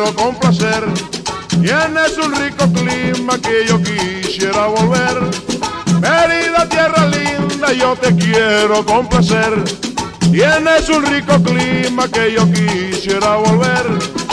quiero complacer. Tienes un rico clima que yo quisiera volver. Mérida, tierra linda, yo te quiero complacer. Tienes un rico clima que yo quisiera volver.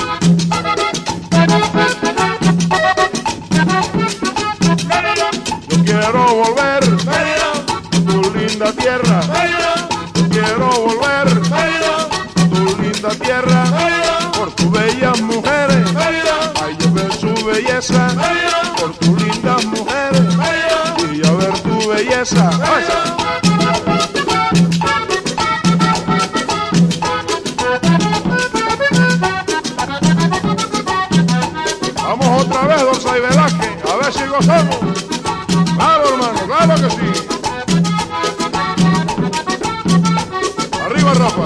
Yo quiero volver a tu linda tierra. Yo quiero volver a tu linda tierra. Por tus bellas mujeres, ay, yo ver su belleza. Por tus lindas mujeres, y a ver tu belleza. Vamos otra vez, Dorsay Velázquez, a ver si gozamos. Claro, hermano, claro que sí. Arriba, Rafa.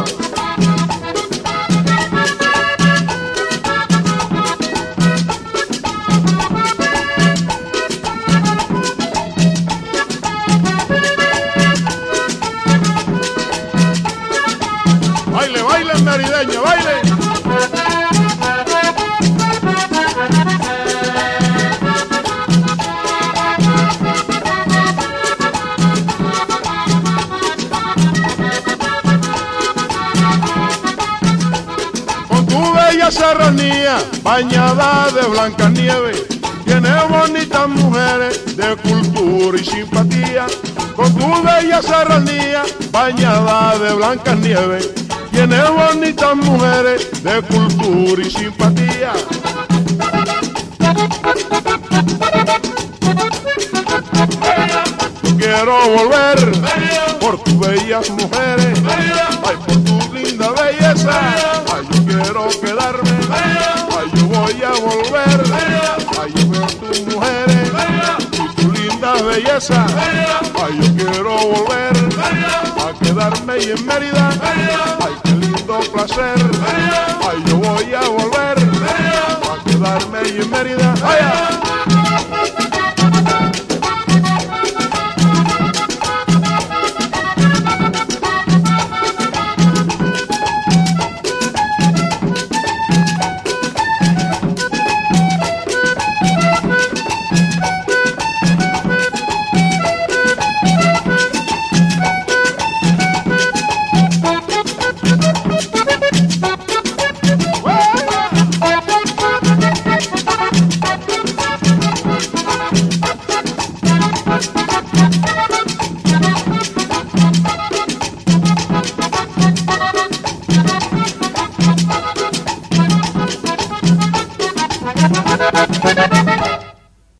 Baile, baile, merideño, baile. Serranía bañada de blanca nieve, tiene bonitas mujeres de cultura y simpatía. Con tu bella serranía bañada de blanca nieve, tiene bonitas mujeres de cultura y simpatía. Yo quiero volver por tus bellas mujeres, ay, por tu linda belleza, ay, yo quiero quedarme, ay, yo voy a volver, ay, yo veo tus mujeres y tu linda belleza, ay, yo quiero volver a quedarme y en Mérida, ay, qué lindo placer, ay, yo voy a volver a quedarme y en Mérida, ay.